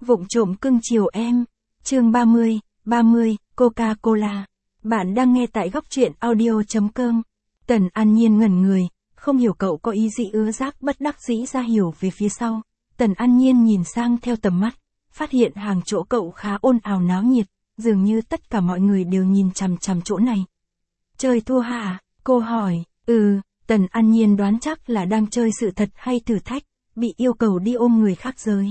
Vụng trộm cưng chiều em. Chương 30, Coca-Cola. Bạn đang nghe tại góc truyện audio.com. Tần An Nhiên ngẩn người, không hiểu cậu có ý gì ứa giác bất đắc dĩ ra hiểu về phía sau. Tần An Nhiên nhìn sang theo tầm mắt, phát hiện hàng chỗ cậu khá ồn ào náo nhiệt, dường như tất cả mọi người đều nhìn chằm chằm chỗ này. Chơi thua hả? Cô hỏi. Tần An Nhiên đoán chắc là đang chơi sự thật hay thử thách, bị yêu cầu đi ôm người khác giới.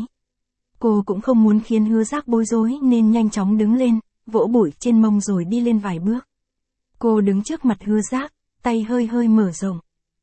Cô cũng không muốn khiến Hứa Giác bối rối nên nhanh chóng đứng lên, vỗ bụi trên mông rồi đi lên vài bước. Cô đứng trước mặt Hứa Giác, tay hơi hơi mở rộng.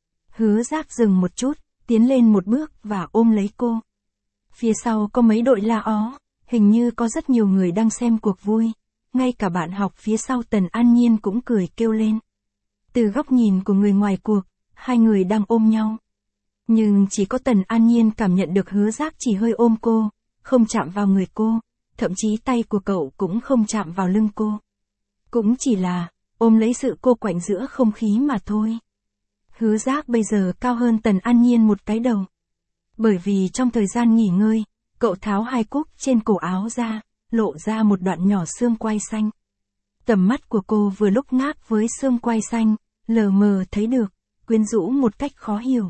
Hứa Giác dừng một chút, tiến lên một bước và ôm lấy cô. Phía sau có mấy đội la ó, hình như có rất nhiều người đang xem cuộc vui. Ngay cả bạn học phía sau Tần An Nhiên cũng cười kêu lên. Từ góc nhìn của người ngoài cuộc, hai người đang ôm nhau. Nhưng chỉ có Tần An Nhiên cảm nhận được Hứa Giác chỉ hơi ôm cô, không chạm vào người cô, thậm chí tay của cậu cũng không chạm vào lưng cô. Cũng chỉ là, ôm lấy sự cô quạnh giữa không khí mà thôi. Hứa Giác bây giờ cao hơn Tần An Nhiên một cái đầu. Bởi vì trong thời gian nghỉ ngơi, cậu tháo hai cúc trên cổ áo ra, lộ ra một đoạn nhỏ xương quai xanh. Tầm mắt của cô vừa lúc ngáp với xương quai xanh, lờ mờ thấy được, quyến rũ một cách khó hiểu.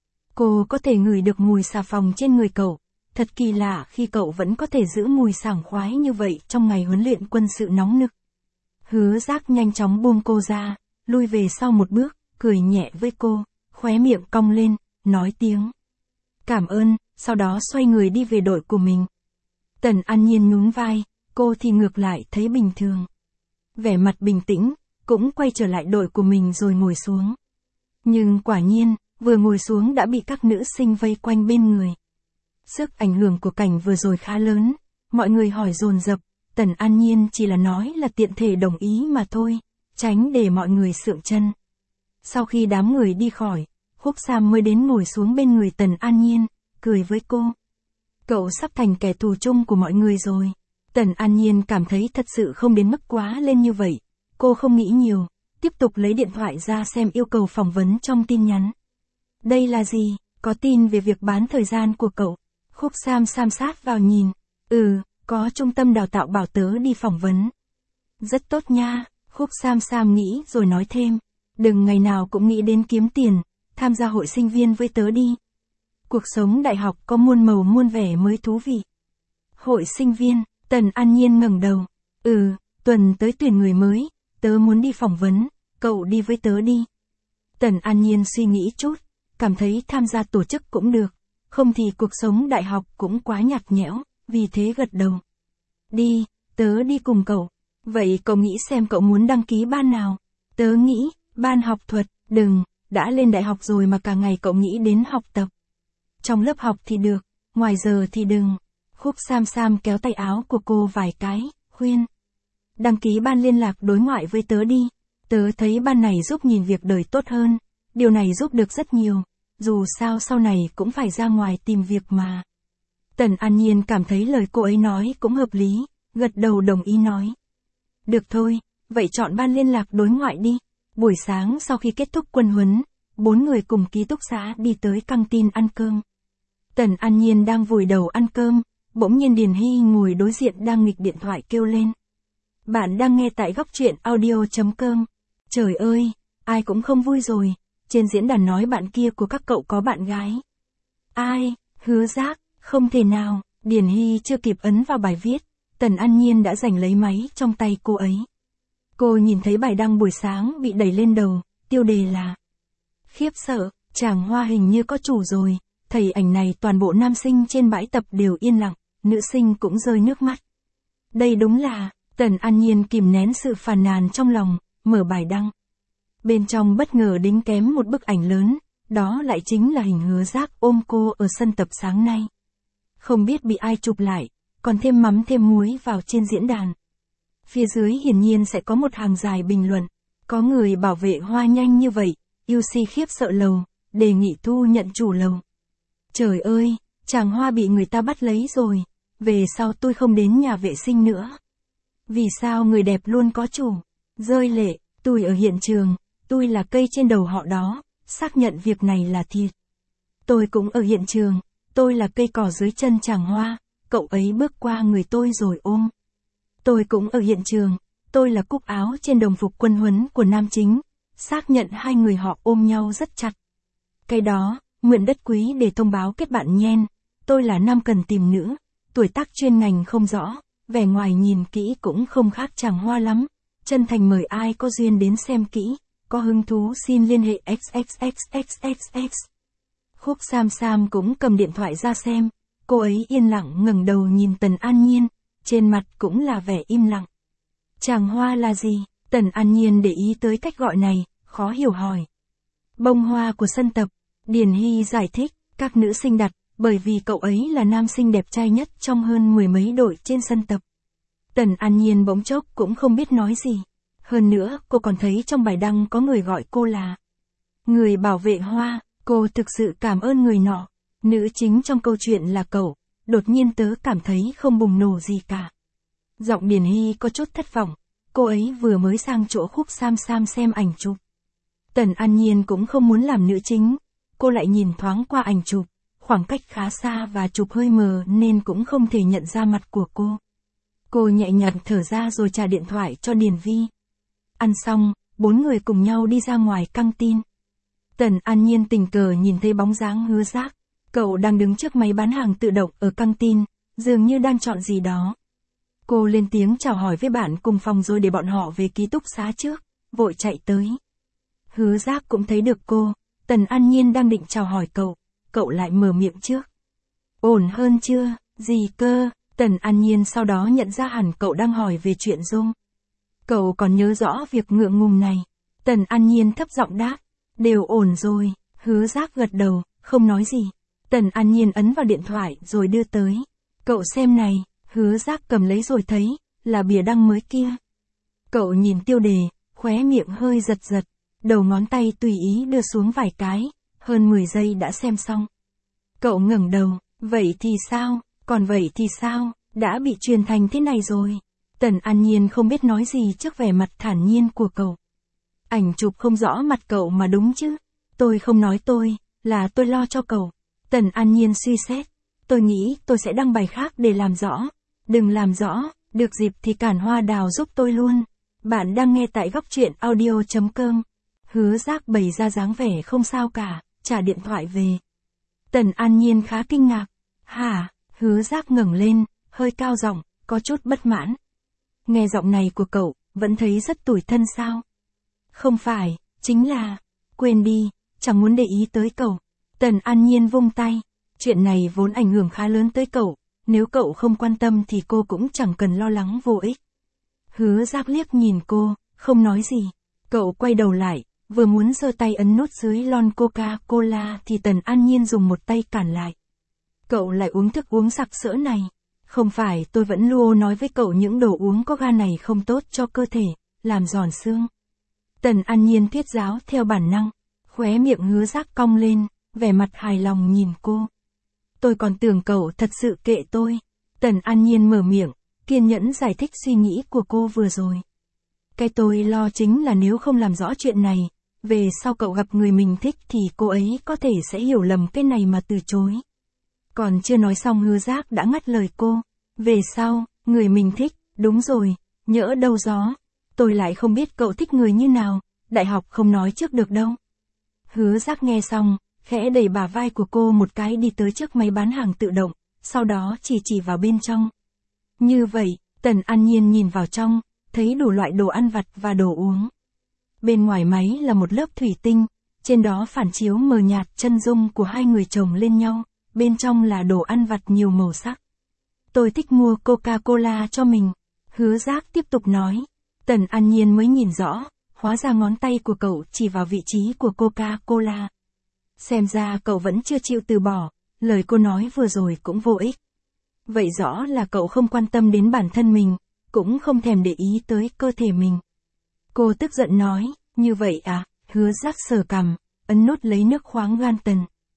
Cô có thể ngửi được mùi xà phòng trên người cậu. Thật kỳ lạ khi cậu vẫn có thể giữ mùi sảng khoái như vậy trong ngày huấn luyện quân sự nóng nực. Hứa Giác nhanh chóng buông cô ra, lui về sau một bước, cười nhẹ với cô, khóe miệng cong lên, nói tiếng cảm ơn, sau đó xoay người đi về đội của mình. Tần An Nhiên nhún vai, cô thì ngược lại thấy bình thường. Vẻ mặt bình tĩnh, cũng quay trở lại đội của mình rồi ngồi xuống. Nhưng quả nhiên, vừa ngồi xuống đã bị các nữ sinh vây quanh bên người. Sức ảnh hưởng của cảnh vừa rồi khá lớn, mọi người hỏi dồn dập, Tần An Nhiên chỉ là nói là tiện thể đồng ý mà thôi, tránh để mọi người sượng chân. Sau khi đám người đi khỏi, Khúc Sam mới đến ngồi xuống bên người Tần An Nhiên, cười với cô. Cậu sắp thành kẻ thù chung của mọi người rồi. Tần An Nhiên cảm thấy thật sự không đến mức quá lên như vậy. Cô không nghĩ nhiều, tiếp tục lấy điện thoại ra xem yêu cầu phỏng vấn trong tin nhắn. Đây là gì? Có tin về việc bán thời gian của cậu. Khúc Sam sát vào nhìn. Có trung tâm đào tạo bảo tớ đi phỏng vấn. Rất tốt nha, Khúc Sam nghĩ rồi nói thêm. Đừng ngày nào cũng nghĩ đến kiếm tiền, tham gia hội sinh viên với tớ đi. Cuộc sống đại học có muôn màu muôn vẻ mới thú vị. Hội sinh viên, Tần An Nhiên ngẩng đầu. Tuần tới tuyển người mới, tớ muốn đi phỏng vấn, cậu đi với tớ đi. Tần An Nhiên suy nghĩ chút, cảm thấy tham gia tổ chức cũng được. Không thì cuộc sống đại học cũng quá nhạt nhẽo, vì thế gật đầu. Đi, tớ đi cùng cậu. Vậy cậu nghĩ xem cậu muốn đăng ký ban nào? Tớ nghĩ, ban học thuật. Đừng, đã lên đại học rồi mà cả ngày cậu nghĩ đến học tập. Trong lớp học thì được, ngoài giờ thì đừng. Khúc Sam kéo tay áo của cô vài cái, khuyên. Đăng ký ban liên lạc đối ngoại với tớ đi. Tớ thấy ban này giúp nhìn việc đời tốt hơn. Điều này giúp được rất nhiều. Dù sao sau này cũng phải ra ngoài tìm việc mà. Tần An Nhiên cảm thấy lời cô ấy nói cũng hợp lý, gật đầu đồng ý nói. Được thôi, vậy chọn ban liên lạc đối ngoại đi. Buổi sáng sau khi kết thúc quân huấn, 4 người cùng ký túc xá đi tới căng tin ăn cơm. Tần An Nhiên đang vùi đầu ăn cơm, bỗng nhiên Điền Hy ngồi đối diện đang nghịch điện thoại kêu lên. Bạn đang nghe tại góc truyện audio.com. Trời ơi, ai cũng không vui rồi. Trên diễn đàn nói bạn kia của các cậu có bạn gái. Ai? Hứa Giác, không thể nào. Điền Hy chưa kịp ấn vào bài viết, Tần An Nhiên đã giành lấy máy trong tay cô ấy. Cô nhìn thấy bài đăng buổi sáng bị đẩy lên đầu, tiêu đề là khiếp sợ, chàng Hoa hình như có chủ rồi. Thầy ảnh này toàn bộ nam sinh trên bãi tập đều yên lặng, nữ sinh cũng rơi nước mắt. Đây đúng là, Tần An Nhiên kìm nén sự phàn nàn trong lòng, mở bài đăng. Bên trong bất ngờ đính kém một bức ảnh lớn, đó lại chính là hình Hứa Giác ôm cô ở sân tập sáng nay. Không biết bị ai chụp lại, còn thêm mắm thêm muối vào trên diễn đàn. Phía dưới hiển nhiên sẽ có một hàng dài bình luận. Có người bảo vệ Hoa nhanh như vậy, UC khiếp sợ lầu, đề nghị thu nhận chủ lầu. Trời ơi, chàng Hoa bị người ta bắt lấy rồi, về sau tôi không đến nhà vệ sinh nữa. Vì sao người đẹp luôn có chủ? Rơi lệ, tôi ở hiện trường, tôi là cây trên đầu họ đó, xác nhận việc này là thiệt. Tôi cũng ở hiện trường, tôi là cây cỏ dưới chân chàng Hoa, cậu ấy bước qua người tôi rồi ôm. Tôi cũng ở hiện trường, tôi là cúc áo trên đồng phục quân huấn của nam chính, xác nhận hai người họ ôm nhau rất chặt. Cái đó, mượn đất quý để thông báo kết bạn nhen, tôi là nam cần tìm nữ, tuổi tác chuyên ngành không rõ, vẻ ngoài nhìn kỹ cũng không khác chàng Hoa lắm, chân thành mời ai có duyên đến xem kỹ, có hứng thú xin liên hệ XXXXXX. Khúc Sam Sam cũng cầm điện thoại ra xem, cô ấy yên lặng ngẩng đầu nhìn Tần An Nhiên, trên mặt cũng là vẻ im lặng. Chàng Hoa là gì? Tần An Nhiên để ý tới cách gọi này, khó hiểu hỏi. Bông hoa của sân tập, Điền Hy giải thích, các nữ sinh đặt, bởi vì cậu ấy là nam sinh đẹp trai nhất trong hơn mười mấy đội trên sân tập. Tần An Nhiên bỗng chốc cũng không biết nói gì. Hơn nữa, cô còn thấy trong bài đăng có người gọi cô là người bảo vệ hoa, cô thực sự cảm ơn người nọ. Nữ chính trong câu chuyện là cậu, đột nhiên tớ cảm thấy không bùng nổ gì cả. Giọng Điền Hy có chút thất vọng, cô ấy vừa mới sang chỗ Khúc Sam Sam xem ảnh chụp. Tần An Nhiên cũng không muốn làm nữ chính, cô lại nhìn thoáng qua ảnh chụp, khoảng cách khá xa và chụp hơi mờ nên cũng không thể nhận ra mặt của cô. Cô nhẹ nhàng thở ra rồi trả điện thoại cho Điền Vi. Ăn xong, bốn người cùng nhau đi ra ngoài căng tin. Tần An Nhiên tình cờ nhìn thấy bóng dáng Hứa Giác. Cậu đang đứng trước máy bán hàng tự động ở căng tin, dường như đang chọn gì đó. Cô lên tiếng chào hỏi với bạn cùng phòng rồi để bọn họ về ký túc xá trước, vội chạy tới. Hứa Giác cũng thấy được cô, Tần An Nhiên đang định chào hỏi cậu lại mở miệng trước. Ổn hơn chưa, gì cơ? Tần An Nhiên sau đó nhận ra hẳn cậu đang hỏi về chuyện Dung. Cậu còn nhớ rõ việc ngượng ngùng này. Tần An Nhiên thấp giọng đáp, đều ổn rồi. Hứa Giác gật đầu, không nói gì. Tần An Nhiên ấn vào điện thoại rồi đưa tới. Cậu xem này, Hứa Giác cầm lấy rồi thấy, là bìa đăng mới kia. Cậu nhìn tiêu đề, khóe miệng hơi giật giật, đầu ngón tay tùy ý đưa xuống vài cái, hơn 10 giây đã xem xong. Cậu ngẩng đầu, vậy thì sao, còn vậy thì sao, đã bị truyền thành thế này rồi. Tần An Nhiên không biết nói gì trước vẻ mặt thản nhiên của cậu. Ảnh chụp không rõ mặt cậu mà đúng chứ. Tôi không nói là tôi lo cho cậu. Tần An Nhiên suy xét. Tôi nghĩ tôi sẽ đăng bài khác để làm rõ. Đừng làm rõ, được dịp thì cản Hoa Đào giúp tôi luôn. Bạn đang nghe tại góc truyện audio.com. Hứa Giác bày ra dáng vẻ không sao cả, trả điện thoại về. Tần An Nhiên khá kinh ngạc. Hả? Hứa Giác ngẩng lên, hơi cao giọng, có chút bất mãn. Nghe giọng này của cậu, vẫn thấy rất tủi thân sao? Không phải, chính là, quên đi, chẳng muốn để ý tới cậu. Tần An Nhiên vung tay, chuyện này vốn ảnh hưởng khá lớn tới cậu, nếu cậu không quan tâm thì cô cũng chẳng cần lo lắng vô ích. Hứa Giác liếc nhìn cô, không nói gì. Cậu quay đầu lại, vừa muốn giơ tay ấn nút dưới lon Coca-Cola thì Tần An Nhiên dùng một tay cản lại. Cậu lại uống thức uống sặc sỡ này. Không phải tôi vẫn luôn nói với cậu những đồ uống có ga này không tốt cho cơ thể, làm giòn xương. Tần An Nhiên thuyết giáo theo bản năng, khóe miệng Hứa Giác cong lên, vẻ mặt hài lòng nhìn cô. Tôi còn tưởng cậu thật sự kệ tôi. Tần An Nhiên mở miệng, kiên nhẫn giải thích suy nghĩ của cô vừa rồi. Cái tôi lo chính là nếu không làm rõ chuyện này, về sau cậu gặp người mình thích thì cô ấy có thể sẽ hiểu lầm cái này mà từ chối. Còn chưa nói xong Hứa Giác đã ngắt lời cô. Về sau, người mình thích, đúng rồi, nhỡ đâu gió. Tôi lại không biết cậu thích người như nào, đại học không nói trước được đâu. Hứa Giác nghe xong, khẽ đẩy bả vai của cô một cái đi tới trước máy bán hàng tự động, sau đó chỉ vào bên trong. Như vậy, Tần An Nhiên nhìn vào trong, thấy đủ loại đồ ăn vặt và đồ uống. Bên ngoài máy là một lớp thủy tinh, trên đó phản chiếu mờ nhạt chân dung của hai người chồng lên nhau, bên trong là đồ ăn vặt nhiều màu sắc. Tôi thích mua Coca-Cola cho mình. Hứa Giác tiếp tục nói. Tần An Nhiên mới nhìn rõ, hóa ra ngón tay của cậu chỉ vào vị trí của Coca-Cola. Xem ra cậu vẫn chưa chịu từ bỏ, lời cô nói vừa rồi cũng vô ích. Vậy rõ là cậu không quan tâm đến bản thân mình, cũng không thèm để ý tới cơ thể mình. Cô tức giận nói, như vậy à? Hứa Giác sờ cằm, ấn nút lấy nước khoáng gan Tần.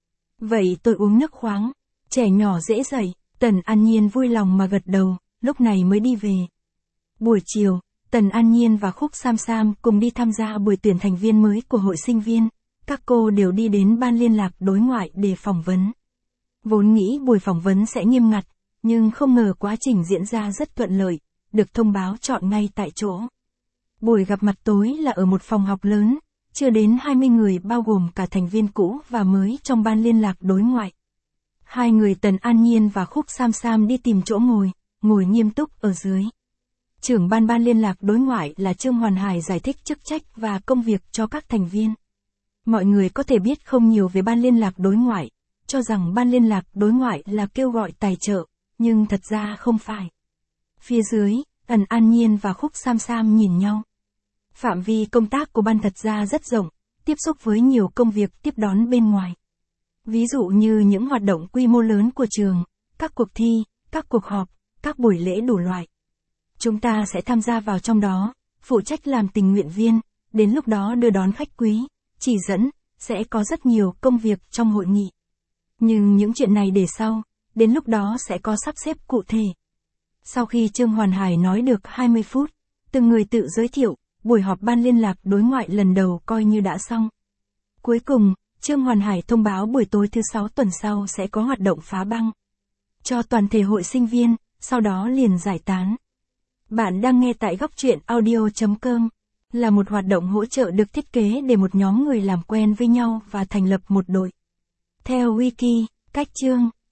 Vậy tôi uống nước khoáng, trẻ nhỏ dễ dậy. Tần An Nhiên vui lòng mà gật đầu, lúc này mới đi về. Buổi chiều, Tần An Nhiên và Khúc Sam Sam cùng đi tham gia buổi tuyển thành viên mới của hội sinh viên. Các cô đều đi đến ban liên lạc đối ngoại để phỏng vấn. Vốn nghĩ buổi phỏng vấn sẽ nghiêm ngặt, nhưng không ngờ quá trình diễn ra rất thuận lợi, được thông báo chọn ngay tại chỗ. Buổi gặp mặt tối là ở một phòng học lớn, chưa đến 20 người bao gồm cả thành viên cũ và mới trong ban liên lạc đối ngoại. Hai người Tần An Nhiên và Khúc Sam Sam đi tìm chỗ ngồi nghiêm túc ở dưới. Trưởng ban liên lạc đối ngoại là Trương Hoàn Hải giải thích chức trách và công việc cho các thành viên. Mọi người có thể biết không nhiều về ban liên lạc đối ngoại, cho rằng ban liên lạc đối ngoại là kêu gọi tài trợ, nhưng thật ra không phải. Phía dưới, Tần An Nhiên và Khúc Sam Sam nhìn nhau. Phạm vi công tác của ban thật ra rất rộng, tiếp xúc với nhiều công việc tiếp đón bên ngoài. Ví dụ như những hoạt động quy mô lớn của trường, các cuộc thi, các cuộc họp, các buổi lễ đủ loại. Chúng ta sẽ tham gia vào trong đó, phụ trách làm tình nguyện viên, đến lúc đó đưa đón khách quý, chỉ dẫn, sẽ có rất nhiều công việc trong hội nghị. Nhưng những chuyện này để sau, đến lúc đó sẽ có sắp xếp cụ thể. Sau khi Trương Hoàn Hải nói được 20 phút, từng người tự giới thiệu, buổi họp ban liên lạc đối ngoại lần đầu coi như đã xong. Cuối cùng, Trương Hoàn Hải thông báo buổi tối thứ 6 tuần sau sẽ có hoạt động phá băng cho toàn thể hội sinh viên, sau đó liền giải tán. Bạn đang nghe tại góc truyện audio.com, là một hoạt động hỗ trợ được thiết kế để một nhóm người làm quen với nhau và thành lập một đội. Theo Wiki, cách chương,